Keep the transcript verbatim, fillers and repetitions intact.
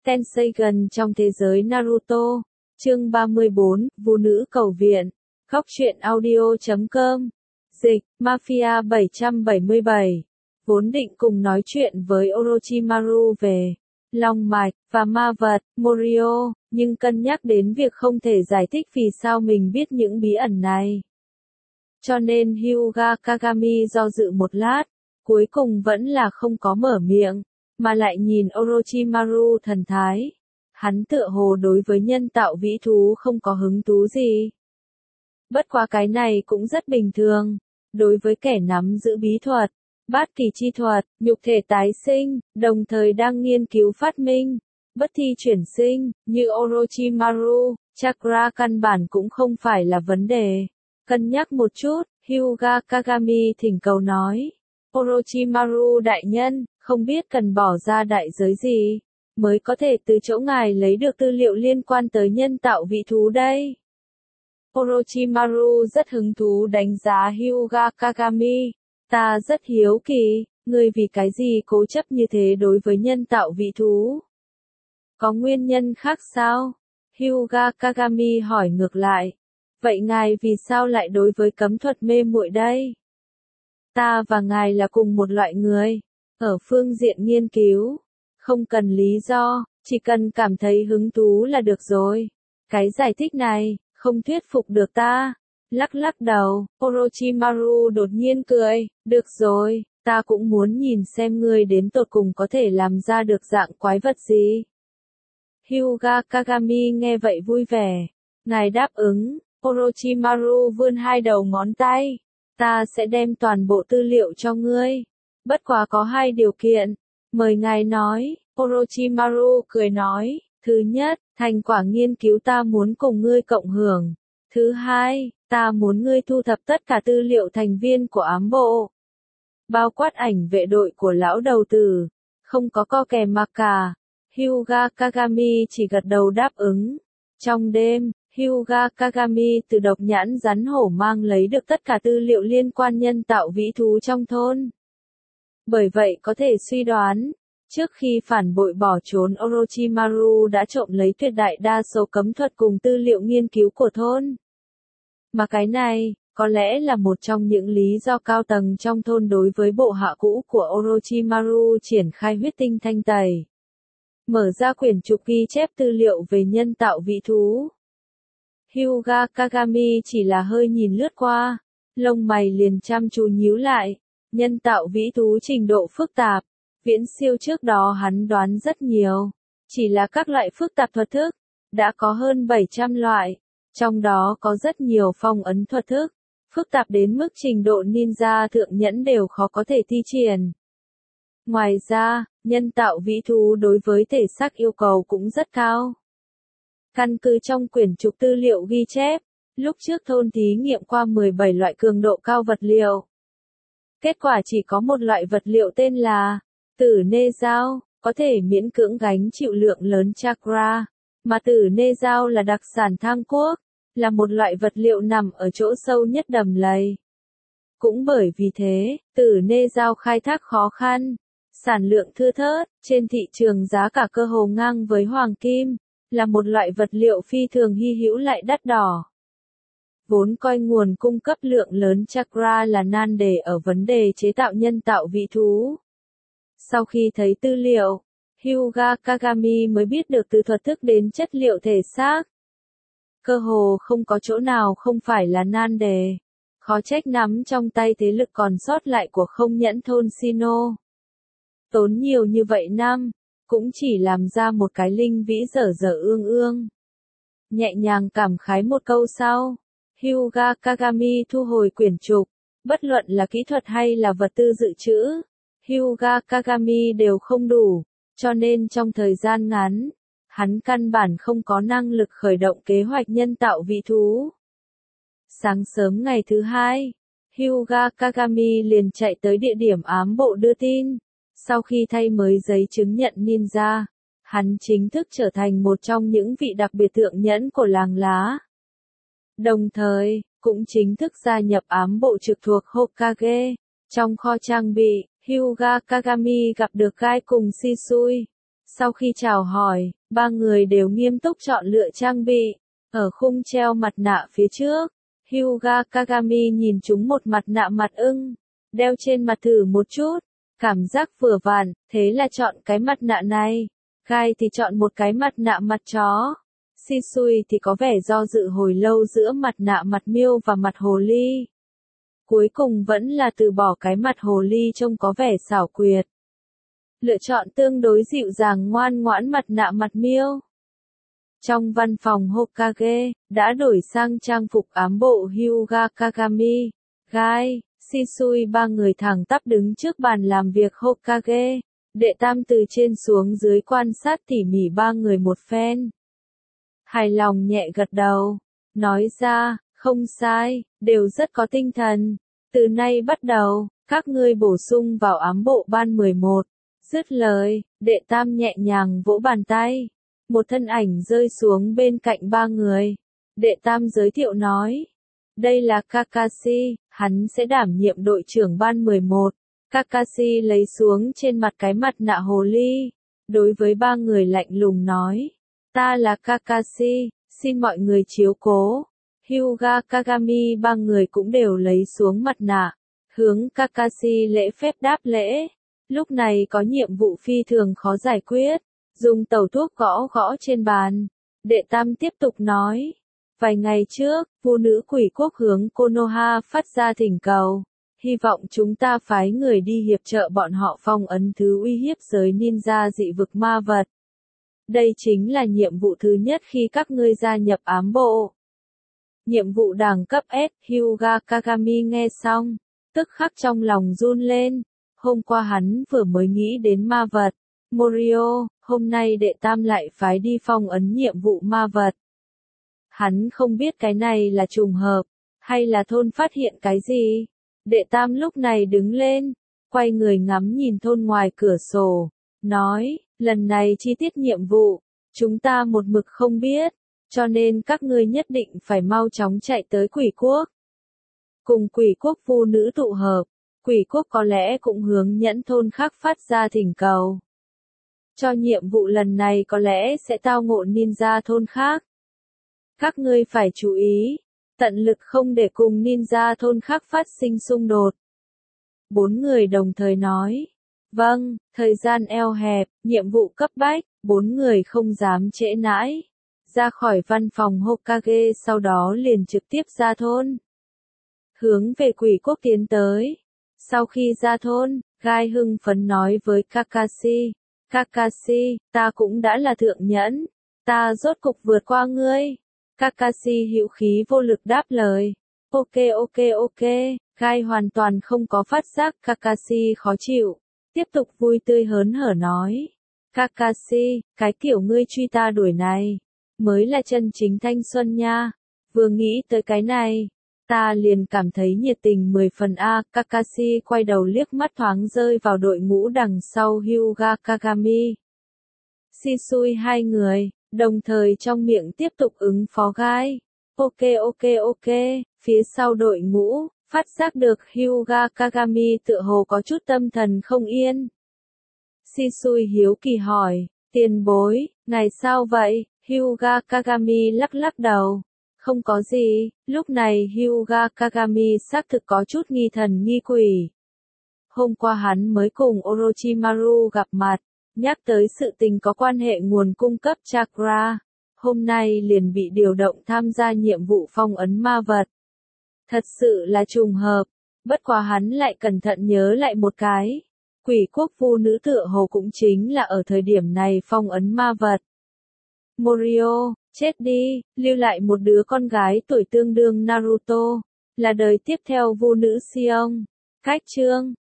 Tenseigan trong thế giới Naruto. Chương ba mươi bốn, Vũ nữ cầu viện. Góc truyện audio chấm com. Dịch, Mafia bảy trăm bảy mươi bảy. Vốn định cùng nói chuyện với Orochimaru về Long Mạch và ma vật Morio, nhưng cân nhắc đến việc không thể giải thích vì sao mình biết những bí ẩn này. Cho nên Hyuga Kagami do dự một lát, cuối cùng vẫn là không có mở miệng, mà lại nhìn Orochimaru thần thái. Hắn tựa hồ đối với nhân tạo vĩ thú không có hứng thú gì. Bất quá cái này cũng rất bình thường, đối với kẻ nắm giữ bí thuật, bát kỳ chi thuật, nhục thể tái sinh, đồng thời đang nghiên cứu phát minh, bất thi chuyển sinh, như Orochimaru, chakra căn bản cũng không phải là vấn đề. Cân nhắc một chút, Hyuga Kagami thỉnh cầu nói, Orochimaru đại nhân, không biết cần bỏ ra đại giới gì, mới có thể từ chỗ ngài lấy được tư liệu liên quan tới nhân tạo vị thú đây. Orochimaru rất hứng thú đánh giá Hyuga Kagami, ta rất hiếu kỳ, ngươi vì cái gì cố chấp như thế đối với nhân tạo vị thú? Có nguyên nhân khác sao? Hyuga Kagami hỏi ngược lại. Vậy ngài vì sao lại đối với cấm thuật mê muội đây? Ta và ngài là cùng một loại người, ở phương diện nghiên cứu, không cần lý do, chỉ cần cảm thấy hứng thú là được rồi. Cái giải thích này, không thuyết phục được ta. Lắc lắc đầu, Orochimaru đột nhiên cười, được rồi, ta cũng muốn nhìn xem ngươi đến tột cùng có thể làm ra được dạng quái vật gì. Hyuga Kagami nghe vậy vui vẻ, ngài đáp ứng. Orochimaru vươn hai đầu ngón tay, ta sẽ đem toàn bộ tư liệu cho ngươi. Bất quá có hai điều kiện, mời ngài nói. Orochimaru cười nói, thứ nhất, thành quả nghiên cứu ta muốn cùng ngươi cộng hưởng. Thứ hai, ta muốn ngươi thu thập tất cả tư liệu thành viên của ám bộ, bao quát ảnh vệ đội của lão đầu tử, không có co kè mặc cả. Hyuga Kagami chỉ gật đầu đáp ứng. Trong đêm, Hyuga Kagami từ độc nhãn rắn hổ mang lấy được tất cả tư liệu liên quan nhân tạo vĩ thú trong thôn. Bởi vậy có thể suy đoán, trước khi phản bội bỏ trốn Orochimaru đã trộm lấy tuyệt đại đa số cấm thuật cùng tư liệu nghiên cứu của thôn. Mà cái này, có lẽ là một trong những lý do cao tầng trong thôn đối với bộ hạ cũ của Orochimaru triển khai huyết tinh thanh tẩy. Mở ra quyển trục ghi chép tư liệu về nhân tạo vĩ thú. Hyuga Kagami chỉ là hơi nhìn lướt qua, lông mày liền chăm chú nhíu lại. Nhân tạo vĩ thú trình độ phức tạp, viễn siêu trước đó hắn đoán rất nhiều. Chỉ là các loại phức tạp thuật thức, đã có hơn bảy trăm loại, trong đó có rất nhiều phong ấn thuật thức, phức tạp đến mức trình độ ninja thượng nhẫn đều khó có thể thi triển. Ngoài ra, nhân tạo vĩ thú đối với thể xác yêu cầu cũng rất cao. Căn cứ trong quyển trục tư liệu ghi chép, lúc trước thôn thí nghiệm qua mười bảy loại cường độ cao vật liệu. Kết quả chỉ có một loại vật liệu tên là tử nê dao, có thể miễn cưỡng gánh chịu lượng lớn chakra, mà tử nê dao là đặc sản Thang Quốc, là một loại vật liệu nằm ở chỗ sâu nhất đầm lầy. Cũng bởi vì thế, tử nê dao khai thác khó khăn, sản lượng thưa thớt, trên thị trường giá cả cơ hồ ngang với hoàng kim, là một loại vật liệu phi thường hy hữu lại đắt đỏ. Vốn coi nguồn cung cấp lượng lớn chakra là nan đề ở vấn đề chế tạo nhân tạo vĩ thú. Sau khi thấy tư liệu, Hyuga Kagami mới biết được từ thuật thức đến chất liệu thể xác. Cơ hồ không có chỗ nào không phải là nan đề. Khó trách nắm trong tay thế lực còn sót lại của không nhẫn thôn Shino. Tốn nhiều như vậy năm, cũng chỉ làm ra một cái linh vĩ dở dở ương ương. Nhẹ nhàng cảm khái một câu sau, Hyuga Kagami thu hồi quyển trục, bất luận là kỹ thuật hay là vật tư dự trữ, Hyuga Kagami đều không đủ, cho nên trong thời gian ngắn, hắn căn bản không có năng lực khởi động kế hoạch nhân tạo vĩ thú. Sáng sớm ngày thứ hai, Hyuga Kagami liền chạy tới địa điểm ám bộ đưa tin. Sau khi thay mới giấy chứng nhận ninja, hắn chính thức trở thành một trong những vị đặc biệt thượng nhẫn của làng lá. Đồng thời, cũng chính thức gia nhập ám bộ trực thuộc Hokage. Trong kho trang bị, Hyuga Kagami gặp được Gai cùng Shisui. Sau khi chào hỏi, ba người đều nghiêm túc chọn lựa trang bị. Ở khung treo mặt nạ phía trước, Hyuga Kagami nhìn chúng một mặt nạ mặt ưng, đeo trên mặt thử một chút, cảm giác vừa vặn, thế là chọn cái mặt nạ này. Gai thì chọn một cái mặt nạ mặt chó. Shisui thì có vẻ do dự hồi lâu giữa mặt nạ mặt miêu và mặt hồ ly. Cuối cùng vẫn là từ bỏ cái mặt hồ ly trông có vẻ xảo quyệt. Lựa chọn tương đối dịu dàng ngoan ngoãn mặt nạ mặt miêu. Trong văn phòng Hokage, đã đổi sang trang phục ám bộ Hyuga Kagami, Gai, Shisui ba người thẳng tắp đứng trước bàn làm việc Hokage. Đệ tam từ trên xuống dưới quan sát tỉ mỉ ba người một phen. Hài lòng nhẹ gật đầu, nói ra, không sai, đều rất có tinh thần. Từ nay bắt đầu, các ngươi bổ sung vào ám bộ ban mười một. Dứt lời, đệ tam nhẹ nhàng vỗ bàn tay. Một thân ảnh rơi xuống bên cạnh ba người. Đệ tam giới thiệu nói. Đây là Kakashi, hắn sẽ đảm nhiệm đội trưởng ban mười một. Kakashi lấy xuống trên mặt cái mặt nạ hồ ly. Đối với ba người lạnh lùng nói. Ta là Kakashi, xin mọi người chiếu cố. Hyuga Kagami ba người cũng đều lấy xuống mặt nạ. Hướng Kakashi lễ phép đáp lễ. Lúc này có nhiệm vụ phi thường khó giải quyết. Dùng tẩu thuốc gõ gõ trên bàn. Đệ tam tiếp tục nói. Vài ngày trước, vu nữ quỷ quốc hướng Konoha phát ra thỉnh cầu. Hy vọng chúng ta phái người đi hiệp trợ bọn họ phong ấn thứ uy hiếp giới ninja dị vực ma vật. Đây chính là nhiệm vụ thứ nhất khi các ngươi gia nhập ám bộ. Nhiệm vụ đẳng cấp S, Hyuga Kagami nghe xong, tức khắc trong lòng run lên. Hôm qua hắn vừa mới nghĩ đến ma vật. Morio, hôm nay đệ tam lại phái đi phong ấn nhiệm vụ ma vật. Hắn không biết cái này là trùng hợp, hay là thôn phát hiện cái gì. Đệ tam lúc này đứng lên, quay người ngắm nhìn thôn ngoài cửa sổ, nói, lần này chi tiết nhiệm vụ, chúng ta một mực không biết, cho nên các ngươi nhất định phải mau chóng chạy tới quỷ quốc. Cùng quỷ quốc vu nữ tụ hợp, quỷ quốc có lẽ cũng hướng nhẫn thôn khác phát ra thỉnh cầu. Cho nhiệm vụ lần này có lẽ sẽ tao ngộ ninja thôn khác. Các ngươi phải chú ý, tận lực không để cùng ninja thôn khác phát sinh xung đột. Bốn người đồng thời nói. Vâng, thời gian eo hẹp, nhiệm vụ cấp bách, bốn người không dám trễ nãi. Ra khỏi văn phòng Hokage sau đó liền trực tiếp ra thôn. Hướng về quỷ quốc tiến tới. Sau khi ra thôn, Gai hưng phấn nói với Kakashi. Kakashi, ta cũng đã là thượng nhẫn. Ta rốt cục vượt qua ngươi. Kakashi hữu khí vô lực đáp lời. Ok ok ok, Gai hoàn toàn không có phát giác Kakashi khó chịu. Tiếp tục vui tươi hớn hở nói. Kakashi, cái kiểu ngươi truy ta đuổi này, mới là chân chính thanh xuân nha. Vừa nghĩ tới cái này, ta liền cảm thấy nhiệt tình mười phần a. Kakashi quay đầu liếc mắt thoáng rơi vào đội ngũ đằng sau Hyuga Kagami. Shisui hai người, đồng thời trong miệng tiếp tục ứng phó Gai. Ok ok ok, phía sau đội ngũ, phát giác được Hyuga Kagami tựa hồ có chút tâm thần không yên. Shisui hiếu kỳ hỏi, tiền bối, ngài sao vậy? Hyuga Kagami lắc lắc đầu. Không có gì, lúc này Hyuga Kagami xác thực có chút nghi thần nghi quỷ. Hôm qua hắn mới cùng Orochimaru gặp mặt, nhắc tới sự tình có quan hệ nguồn cung cấp chakra. Hôm nay liền bị điều động tham gia nhiệm vụ phong ấn ma vật. Thật sự là trùng hợp, bất quá hắn lại cẩn thận nhớ lại một cái. Quỷ quốc vu nữ tựa hồ cũng chính là ở thời điểm này phong ấn ma vật. Morio, chết đi, lưu lại một đứa con gái tuổi tương đương Naruto, là đời tiếp theo vu nữ Xiong. Cách chương